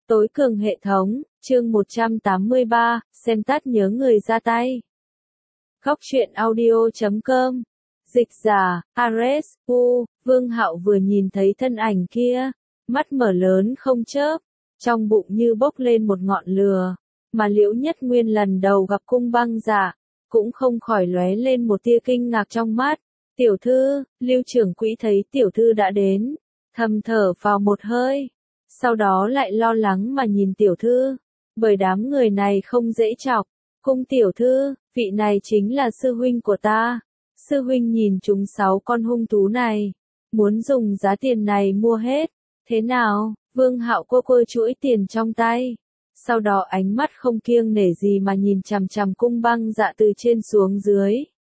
Tối cường hệ thống, chương 183, xem tắt nhớ người ra tay. Góc truyện audio.com. Dịch giả, Ares, Vương Hạo vừa nhìn thấy thân ảnh kia, mắt mở lớn không chớp, trong bụng như bốc lên một ngọn lửa, mà Liễu Nhất Nguyên lần đầu gặp Cung Băng Dạ, cũng không khỏi lóe lên một tia kinh ngạc trong mắt. Tiểu thư, Lưu trưởng quỹ thấy tiểu thư đã đến, thầm thở vào một hơi, sau đó lại lo lắng mà nhìn tiểu thư, bởi đám người này không dễ chọc. Cung tiểu thư, vị này chính là sư huynh của ta. Sư huynh nhìn chúng 6 con hung thú này, muốn dùng giá tiền này mua hết. Thế nào? Vương Hạo cô chuỗi tiền trong tay, sau đó ánh mắt không kiêng nể gì mà nhìn chằm chằm Cung Băng Dạ từ trên xuống dưới.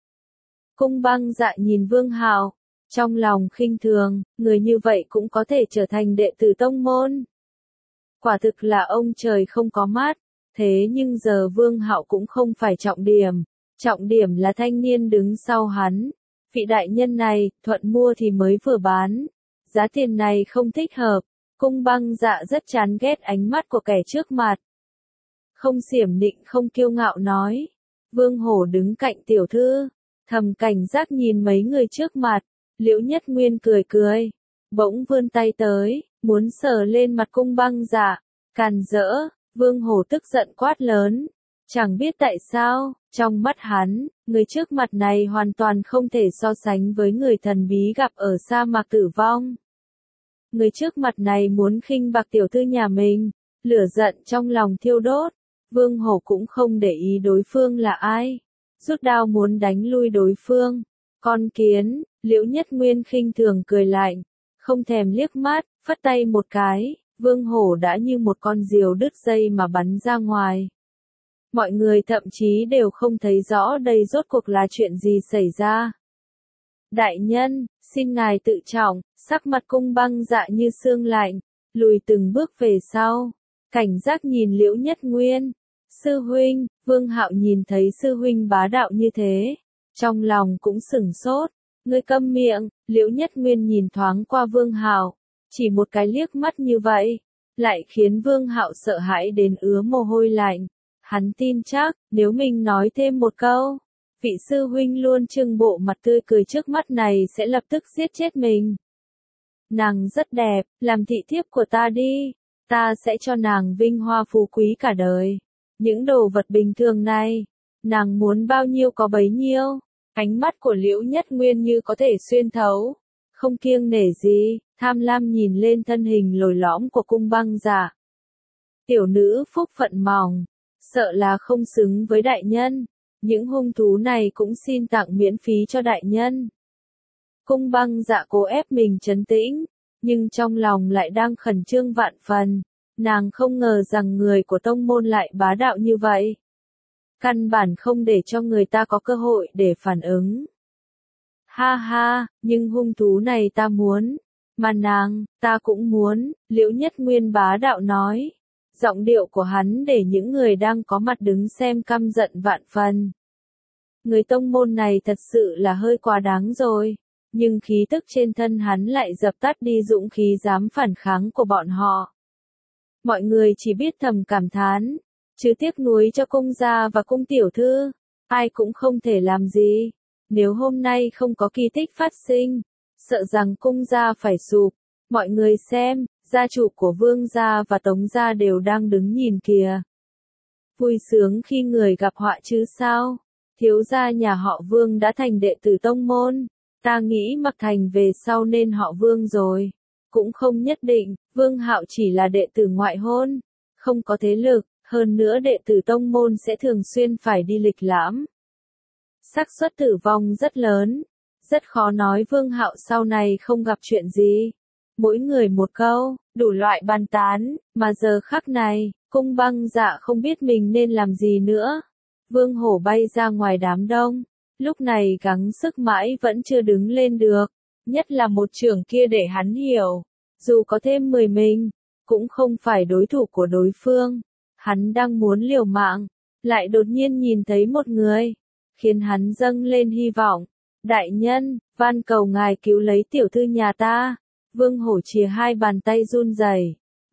Cung Băng Dạ nhìn Vương Hạo, trong lòng khinh thường, người như vậy cũng có thể trở thành đệ tử tông môn. Quả thực là ông trời không có mắt, thế nhưng giờ Vương Hạo cũng không phải trọng điểm là thanh niên đứng sau hắn. Vị đại nhân này, thuận mua thì mới vừa bán, giá tiền này không thích hợp. Cung Băng Dạ rất chán ghét ánh mắt của kẻ trước mặt. Không xiểm nịnh không kiêu ngạo nói. Vương Hổ đứng cạnh tiểu thư, thầm cảnh giác nhìn mấy người trước mặt. Liễu Nhất Nguyên cười, bỗng vươn tay tới, muốn sờ lên mặt Cung Băng Dạ. Càn rỡ, Vương Hổ tức giận quát lớn. Chẳng biết tại sao, trong mắt hắn, người trước mặt này hoàn toàn không thể so sánh với người thần bí gặp ở sa mạc tử vong. Người trước mặt này muốn khinh bạc tiểu thư nhà mình, lửa giận trong lòng thiêu đốt. Vương Hổ cũng không để ý đối phương là ai, rút đao muốn đánh lui đối phương. Con kiến, Liễu Nhất Nguyên khinh thường cười lạnh, không thèm liếc mắt, phất tay một cái, Vương Hổ đã như một con diều đứt dây mà bắn ra ngoài. Mọi người thậm chí đều không thấy rõ đây rốt cuộc là chuyện gì xảy ra. Đại nhân, xin ngài tự trọng. Sắc mặt Cung Băng Dạ như xương lạnh, lùi từng bước về sau, cảnh giác nhìn Liễu Nhất Nguyên. Sư huynh, Vương Hạo nhìn thấy sư huynh bá đạo như thế, trong lòng cũng sửng sốt. Ngươi câm miệng. Liễu Nhất Nguyên nhìn thoáng qua Vương Hạo, chỉ một cái liếc mắt như vậy, lại khiến Vương Hạo sợ hãi đến ứa mồ hôi lạnh. Hắn tin chắc, nếu mình nói thêm một câu, vị sư huynh luôn trưng bộ mặt tươi cười trước mắt này sẽ lập tức giết chết mình. Nàng rất đẹp, làm thị thiếp của ta đi, ta sẽ cho nàng vinh hoa phú quý cả đời. Những đồ vật bình thường này, nàng muốn bao nhiêu có bấy nhiêu. Ánh mắt của Liễu Nhất Nguyên như có thể xuyên thấu, không kiêng nể gì, tham lam nhìn lên thân hình lồi lõm của Cung Băng Dạ. Tiểu nữ phúc phận mỏng, sợ là không xứng với đại nhân, những hung thú này cũng xin tặng miễn phí cho đại nhân. Cung Băng Dạ cố ép mình trấn tĩnh, nhưng trong lòng lại đang khẩn trương vạn phần, nàng không ngờ rằng người của tông môn lại bá đạo như vậy. Căn bản không để cho người ta có cơ hội để phản ứng. Ha ha, nhưng hung thú này ta muốn, mà nàng, ta cũng muốn, Liễu Nhất Nguyên bá đạo nói. Giọng điệu của hắn để những người đang có mặt đứng xem căm giận vạn phần. Người tông môn này thật sự là hơi quá đáng rồi, nhưng khí tức trên thân hắn lại dập tắt đi dũng khí dám phản kháng của bọn họ. Mọi người chỉ biết thầm cảm thán, chứ tiếc nuối cho Cung gia và Cung tiểu thư, ai cũng không thể làm gì. Nếu hôm nay không có kỳ tích phát sinh, sợ rằng Cung gia phải sụp. Mọi người xem, gia chủ của Vương gia và Tống gia đều đang đứng nhìn kìa. Vui sướng khi người gặp họa chứ sao? Thiếu gia nhà họ Vương đã thành đệ tử tông môn, ta nghĩ Mặc Thành về sau nên họ Vương rồi. Cũng không nhất định, Vương Hạo chỉ là đệ tử ngoại hôn, không có thế lực, hơn nữa đệ tử tông môn sẽ thường xuyên phải đi lịch lãm. Xác suất tử vong rất lớn, rất khó nói Vương Hạo sau này không gặp chuyện gì. Mỗi người một câu, đủ loại bàn tán, mà giờ khắc này, Cung Băng Dạ không biết mình nên làm gì nữa. Vương Hổ bay ra ngoài đám đông, lúc này gắng sức mãi vẫn chưa đứng lên được, nhất là một trưởng kia để hắn hiểu, dù có thêm 10 mình, cũng không phải đối thủ của đối phương. Hắn đang muốn liều mạng, lại đột nhiên nhìn thấy một người, khiến hắn dâng lên hy vọng. Đại nhân, van cầu ngài cứu lấy tiểu thư nhà ta. Vương Hổ chìa hai bàn tay run rẩy,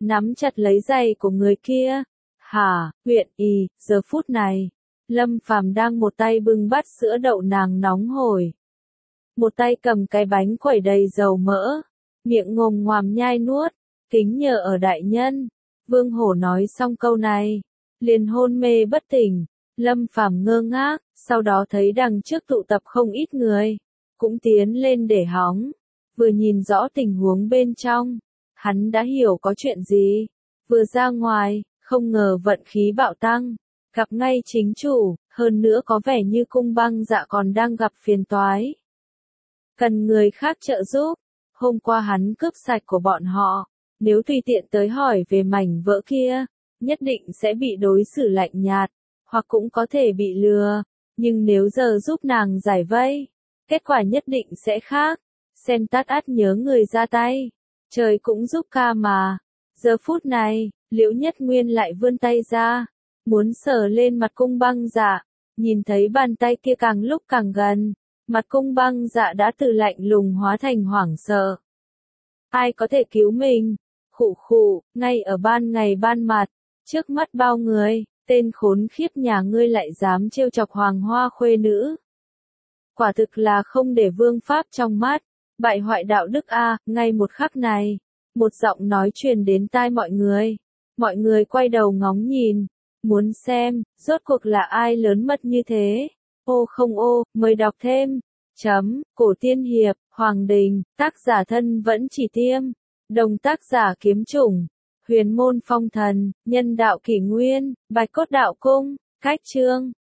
nắm chặt lấy giày của người kia. Hả, huyện y, giờ phút này, Lâm Phàm đang một tay bưng bát sữa đậu nành nóng hổi, một tay cầm cái bánh quẩy đầy dầu mỡ, miệng ngồm ngoàm nhai nuốt, kính nhờ ở đại nhân. Vương Hổ nói xong câu này, liền hôn mê bất tỉnh. Lâm Phàm ngơ ngác, sau đó thấy đằng trước tụ tập không ít người, cũng tiến lên để hóng. Vừa nhìn rõ tình huống bên trong, hắn đã hiểu có chuyện gì. Vừa ra ngoài, không ngờ vận khí bạo tăng, gặp ngay chính chủ, hơn nữa có vẻ như Cung Băng Dạ còn đang gặp phiền toái, cần người khác trợ giúp. Hôm qua hắn cướp sạch của bọn họ, nếu tùy tiện tới hỏi về mảnh vỡ kia, nhất định sẽ bị đối xử lạnh nhạt, hoặc cũng có thể bị lừa, nhưng nếu giờ giúp nàng giải vây, kết quả nhất định sẽ khác. Xem tát át nhớ người ra tay, trời cũng giúp ca mà. Giờ phút này, Liễu Nhất Nguyên lại vươn tay ra, muốn sờ lên mặt Cung Băng Dạ, nhìn thấy bàn tay kia càng lúc càng gần, mặt Cung Băng Dạ đã từ lạnh lùng hóa thành hoảng sợ. Ai có thể cứu mình? Khụ khụ, ngay ở ban ngày ban mặt, trước mắt bao người, tên khốn khiếp nhà ngươi lại dám trêu chọc Hoàng Hoa khuê nữ. Quả thực là không để vương pháp trong mắt, bại hoại đạo đức a. Ngay một khắc này, một giọng nói truyền đến tai mọi người. Mọi người quay đầu ngóng nhìn, muốn xem, rốt cuộc là ai lớn mật như thế. Ô không ô, mời đọc thêm. Cổ tiên hiệp, Hoàng Đình, tác giả thân vẫn chỉ tiêm, đồng tác giả kiếm chủng, huyền môn phong thần, nhân đạo kỷ nguyên, bạch cốt đạo cung, cách chương.